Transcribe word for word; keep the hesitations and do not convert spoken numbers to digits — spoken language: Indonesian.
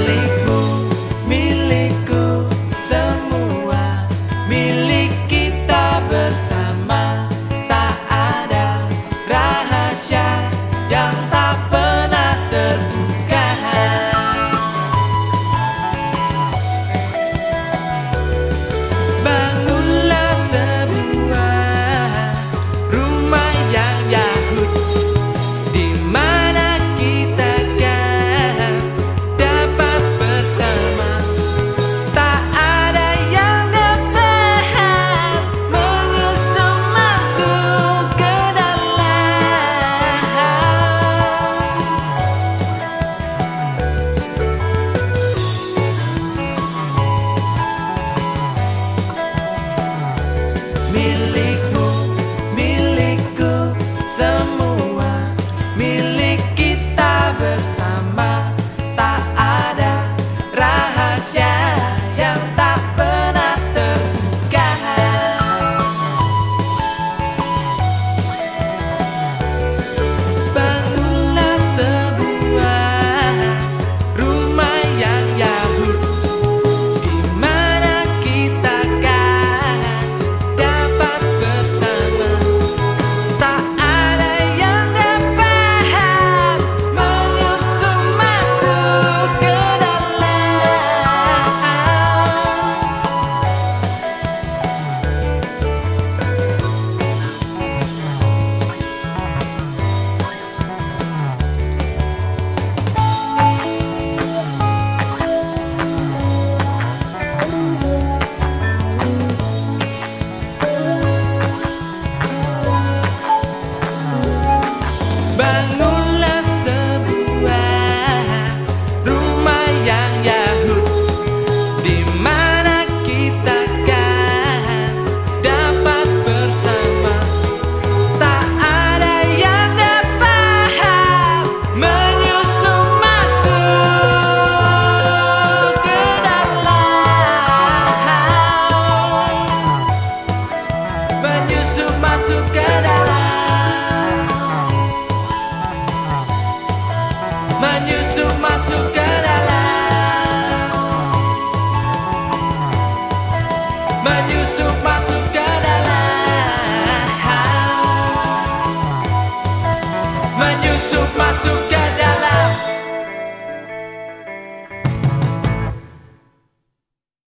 Milikmu, milikku, semua milik kita bersama. Tak ada rahasia yang tak pernah terbuka. Bangunlah sebuah rumah yang yahut, di mana kita kan dapat bersama. Tak ada yang dapat menyusup masuk ke dalam. Milikmu, milikku, semua milik kita bersama. Tak ada rahasia yang tak pernah terbuka. Bangunlah sebuah rumah yang yahut, di mana kita kan dapat bersama. Tak ada yang dapat menyusup masuk ke dalam. Bangunlah sebuah rumah yang yahut, di mana kita kan dapat bersama. Tak ada yang dapat menyusup masuk ke dalam. Menyusup masuk ke dalam. Menyusup masuk ke dalam. Menyusup masuk ke dalam. Menyusup masuk